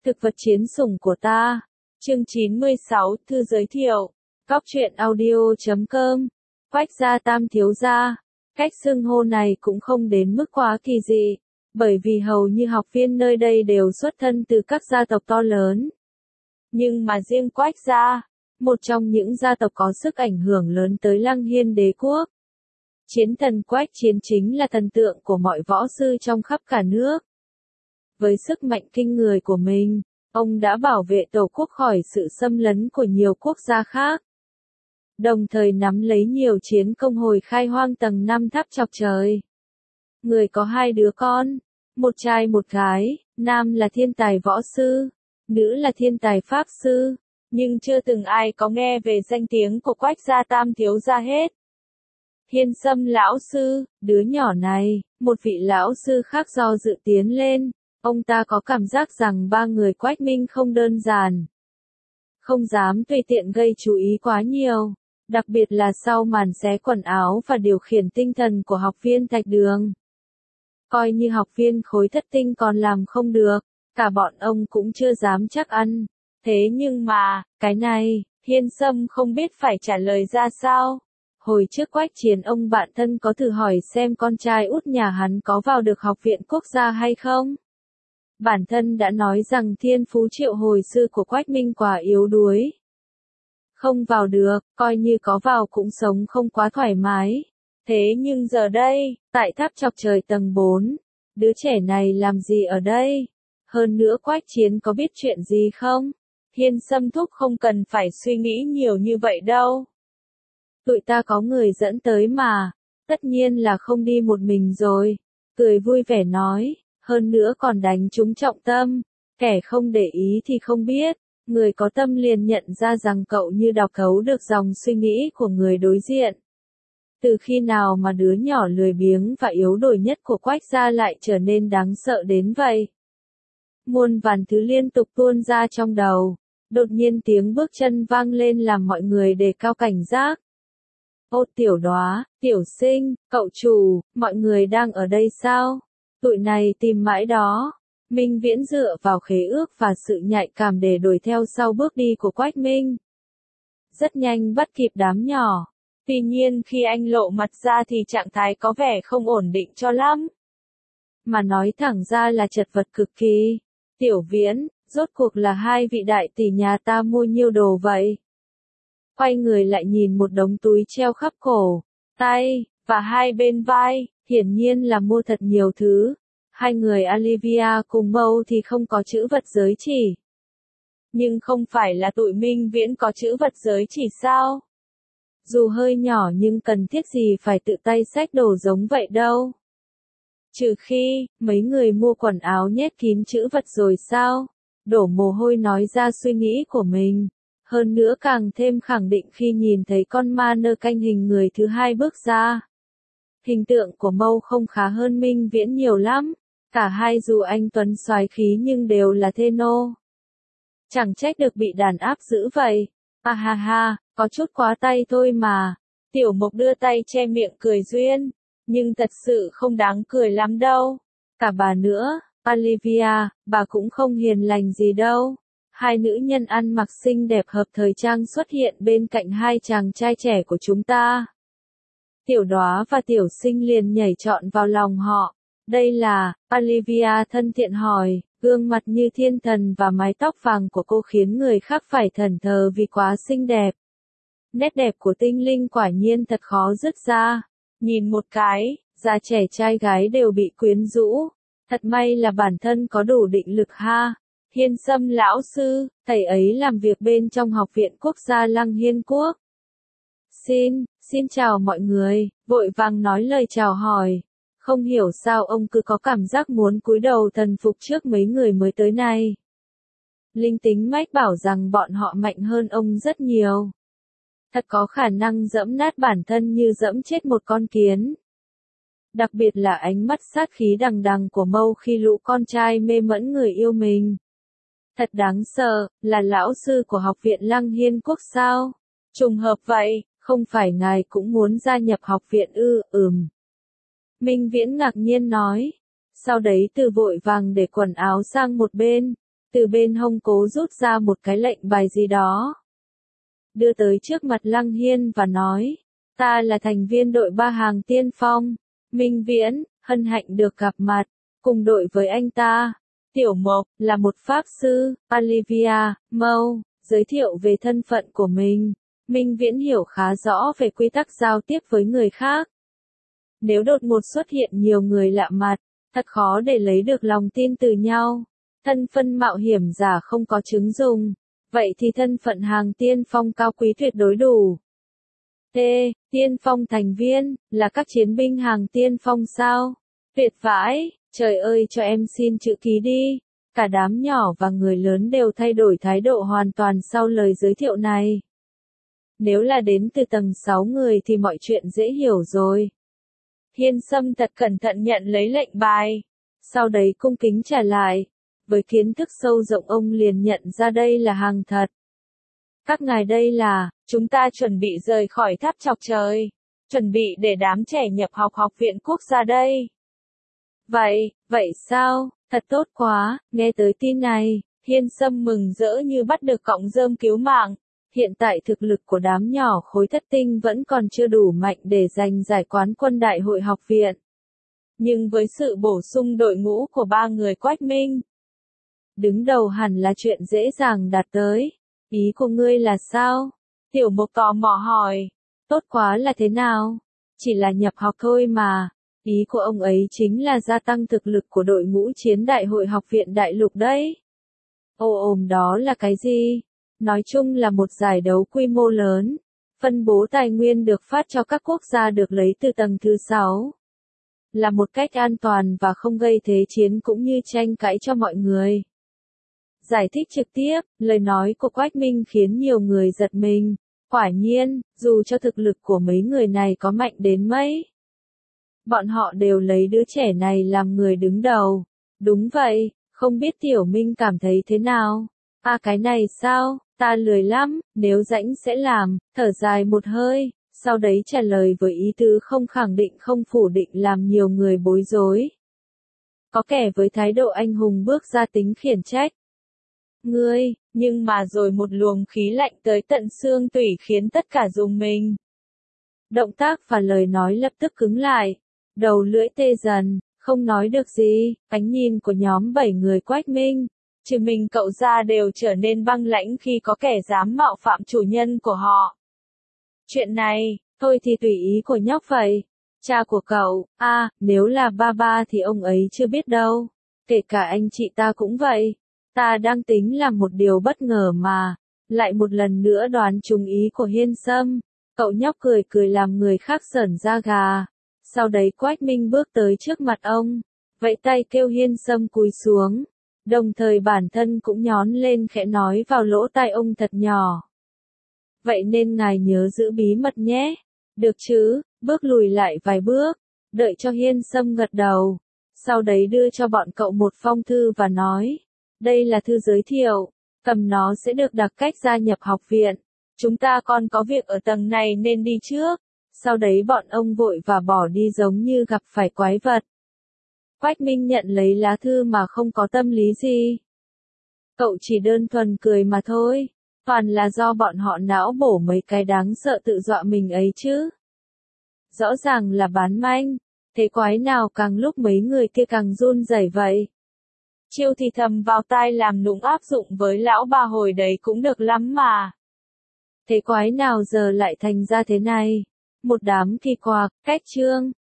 Thực vật chiến sủng của ta. Chương 96, thư giới thiệu. Góc truyện audio.com. Quách gia Tam thiếu gia. Cách xưng hô này cũng không đến mức quá kỳ dị, bởi vì hầu như học viên nơi đây đều xuất thân từ các gia tộc to lớn. Nhưng mà riêng Quách gia, một trong những gia tộc có sức ảnh hưởng lớn tới Lăng Hiên đế quốc. Chiến thần Quách Chiến chính là thần tượng của mọi võ sư trong khắp cả nước. Với sức mạnh kinh người của mình, ông đã bảo vệ tổ quốc khỏi sự xâm lấn của nhiều quốc gia khác. Đồng thời nắm lấy nhiều chiến công hồi khai hoang tầng 5 tháp chọc trời. Người có 2 đứa con, một trai một gái, nam là thiên tài võ sư, nữ là thiên tài pháp sư, nhưng chưa từng ai có nghe về danh tiếng của Quách gia Tam thiếu gia hết. Hiên Sâm lão sư, đứa nhỏ này, một vị lão sư khác do dự tiến lên, ông ta có cảm giác rằng 3 người Quách Minh không đơn giản. Không dám tùy tiện gây chú ý quá nhiều, đặc biệt là sau màn xé quần áo và điều khiển tinh thần của học viên Thạch Đường. Coi như học viên khối thất tinh còn làm không được, cả bọn ông cũng chưa dám chắc ăn. Thế nhưng mà, cái này, Hiên Sâm không biết phải trả lời ra sao. Hồi trước Quách Chiến ông bạn thân có thử hỏi xem con trai út nhà hắn có vào được học viện quốc gia hay không. Bản thân đã nói rằng thiên phú triệu hồi sư của Quách Minh quá yếu đuối. Không vào được, coi như có vào cũng sống không quá thoải mái. Thế nhưng giờ đây, tại tháp chọc trời tầng 4, đứa trẻ này làm gì ở đây? Hơn nữa Quách Chiến có biết chuyện gì không? Hiên Sâm thúc không cần phải suy nghĩ nhiều như vậy đâu. Tụi ta có người dẫn tới mà, tất nhiên là không đi một mình rồi. Cười vui vẻ nói, hơn nữa còn đánh trúng trọng tâm, kẻ không để ý thì không biết, người có tâm liền nhận ra rằng cậu như đọc thấu được dòng suy nghĩ của người đối diện. Từ khi nào mà đứa nhỏ lười biếng và yếu đuối nhất của Quách gia lại trở nên đáng sợ đến vậy? Muôn vàn thứ liên tục tuôn ra trong đầu, đột nhiên tiếng bước chân vang lên làm mọi người đề cao cảnh giác. Ô Tiểu Đóa, Tiểu Sinh, cậu chủ, mọi người đang ở đây sao? Tụi này tìm mãi đó. Minh Viễn dựa vào khế ước và sự nhạy cảm để đuổi theo sau bước đi của Quách Minh. Rất nhanh bắt kịp đám nhỏ. Tuy nhiên khi anh lộ mặt ra thì trạng thái có vẻ không ổn định cho lắm. Mà nói thẳng ra là chật vật cực kỳ. Tiểu Viễn, rốt cuộc là 2 vị đại tỷ nhà ta mua nhiêu đồ vậy? Quay người lại nhìn một đống túi treo khắp cổ, tay, và 2 bên vai, hiển nhiên là mua thật nhiều thứ. 2 người Olivia cùng Mâu thì không có chữ vật giới chỉ. Nhưng không phải là tụi Minh Viễn có chữ vật giới chỉ sao? Dù hơi nhỏ nhưng cần thiết gì phải tự tay xách đồ giống vậy đâu. Trừ khi, mấy người mua quần áo nhét kín chữ vật rồi sao? Đổ mồ hôi nói ra suy nghĩ của mình. Hơn nữa càng thêm khẳng định khi nhìn thấy con ma nơ canh hình người thứ 2 bước ra. Hình tượng của Mâu không khá hơn Minh Viễn nhiều lắm. Cả hai dù anh tuấn soái khí nhưng đều là thê nô. Chẳng trách được bị đàn áp dữ vậy. À ha ha, có chút quá tay thôi mà. Tiểu Mộc đưa tay che miệng cười duyên. Nhưng thật sự không đáng cười lắm đâu. Cả bà nữa, Olivia, bà cũng không hiền lành gì đâu. 2 nữ nhân ăn mặc xinh đẹp hợp thời trang xuất hiện bên cạnh 2 chàng trai trẻ của chúng ta. Tiểu Đóa và Tiểu Sinh liền nhảy trọn vào lòng họ. Đây là, Olivia thân thiện hỏi, gương mặt như thiên thần và mái tóc vàng của cô khiến người khác phải thẫn thờ vì quá xinh đẹp. Nét đẹp của tinh linh quả nhiên thật khó dứt ra. Nhìn một cái, già trẻ trai gái đều bị quyến rũ. Thật may là bản thân có đủ định lực ha. Hiên Sâm lão sư, thầy ấy làm việc bên trong Học viện Quốc gia Lăng Hiên Quốc. Xin chào mọi người, vội vàng nói lời chào hỏi. Không hiểu sao ông cứ có cảm giác muốn cúi đầu thần phục trước mấy người mới tới này. Linh tính mách bảo rằng bọn họ mạnh hơn ông rất nhiều. Thật có khả năng dẫm nát bản thân như dẫm chết một con kiến. Đặc biệt là ánh mắt sát khí đằng đằng của Mâu khi lũ con trai mê mẫn người yêu mình. Thật đáng sợ, là lão sư của Học viện Lăng Hiên Quốc sao? Trùng hợp vậy, không phải ngài cũng muốn gia nhập học viện ư? Minh Viễn ngạc nhiên nói. Sau đấy từ vội vàng để quần áo sang một bên. từ bên hông cố rút ra một cái lệnh bài gì đó. Đưa tới trước mặt Lăng Hiên và nói, ta là thành viên đội 3 hàng tiên phong, Minh Viễn, hân hạnh được gặp mặt, cùng đội với anh ta. Tiểu Mộc, là một pháp sư, Olivia, Mâu, giới thiệu về thân phận của mình. Minh Viễn hiểu khá rõ về quy tắc giao tiếp với người khác. Nếu đột ngột xuất hiện nhiều người lạ mặt, thật khó để lấy được lòng tin từ nhau. Thân phận mạo hiểm giả không có chứng dùng, vậy thì thân phận hàng tiên phong cao quý tuyệt đối đủ. T. Tiên phong thành viên, là các chiến binh hàng tiên phong sao? Tuyệt vãi, trời ơi cho em xin chữ ký đi. Cả đám nhỏ và người lớn đều thay đổi thái độ hoàn toàn sau lời giới thiệu này. Nếu là đến từ tầng 6 người thì mọi chuyện dễ hiểu rồi. Hiên Sâm thật cẩn thận nhận lấy lệnh bài, sau đấy cung kính trả lại. Với kiến thức sâu rộng ông liền nhận ra đây là hàng thật. Các ngài đây là, chúng ta chuẩn bị rời khỏi tháp chọc trời, chuẩn bị để đám trẻ nhập học học viện quốc gia đây. Vậy sao, thật tốt quá, nghe tới tin này, Hiên Sâm mừng rỡ như bắt được cọng rơm cứu mạng. Hiện tại thực lực của đám nhỏ khối thất tinh vẫn còn chưa đủ mạnh để giành giải quán quân đại hội học viện. Nhưng với sự bổ sung đội ngũ của 3 người Quách Minh, đứng đầu hẳn là chuyện dễ dàng đạt tới. Ý của ngươi là sao? Tiểu Mộc tò mò hỏi. Tốt quá là thế nào? Chỉ là nhập học thôi mà. Ý của ông ấy chính là gia tăng thực lực của đội ngũ chiến đại hội học viện đại lục đấy. Đó là cái gì? Nói chung là một giải đấu quy mô lớn. Phân bố tài nguyên được phát cho các quốc gia được lấy từ tầng thứ 6. Là một cách an toàn và không gây thế chiến cũng như tranh cãi cho mọi người. Giải thích trực tiếp, lời nói của Quách Minh khiến nhiều người giật mình. Quả nhiên, dù cho thực lực của mấy người này có mạnh đến mấy, bọn họ đều lấy đứa trẻ này làm người đứng đầu. Đúng vậy, không biết Tiểu Minh cảm thấy thế nào? Cái này sao, ta lười lắm, nếu rãnh sẽ làm, thở dài một hơi, sau đấy trả lời với ý tứ không khẳng định không phủ định làm nhiều người bối rối. Có kẻ với thái độ anh hùng bước ra tính khiển trách. Ngươi, nhưng mà rồi một luồng khí lạnh tới tận xương tủy khiến tất cả rùng mình. Động tác và lời nói lập tức cứng lại, đầu lưỡi tê dần, không nói được gì, ánh nhìn của nhóm 7 người Quách Minh, trừ mình cậu ra đều trở nên băng lãnh khi có kẻ dám mạo phạm chủ nhân của họ. Chuyện này, thôi thì tùy ý của nhóc vậy. Cha của cậu, nếu là ba thì ông ấy chưa biết đâu. Kể cả anh chị ta cũng vậy. Ta đang tính làm một điều bất ngờ mà. Lại một lần nữa đoán trúng ý của Hiên Sâm. Cậu nhóc cười cười làm người khác sởn da gà. Sau đấy Quách Minh bước tới trước mặt ông. Vẫy tay kêu Hiên Sâm cúi xuống. Đồng thời bản thân cũng nhón lên khẽ nói vào lỗ tai ông thật nhỏ. Vậy nên ngài nhớ giữ bí mật nhé. Được chứ, bước lùi lại vài bước. Đợi cho Hiên Sâm gật đầu. Sau đấy đưa cho bọn cậu một phong thư và nói. Đây là thư giới thiệu. Cầm nó sẽ được đặc cách gia nhập học viện. Chúng ta còn có việc ở tầng này nên đi trước. Sau đấy bọn ông vội và bỏ đi giống như gặp phải quái vật. Quách Minh nhận lấy lá thư mà không có tâm lý gì. Cậu chỉ đơn thuần cười mà thôi. Toàn là do bọn họ não bổ mấy cái đáng sợ tự dọa mình ấy chứ. Rõ ràng là bán manh. Thế quái nào càng lúc mấy người kia càng run rẩy vậy. Chiêu thì thầm vào tai làm nũng áp dụng với lão bà hồi đấy cũng được lắm mà. Thế quái nào giờ lại thành ra thế này. Một đám kỳ quặc, cách chương.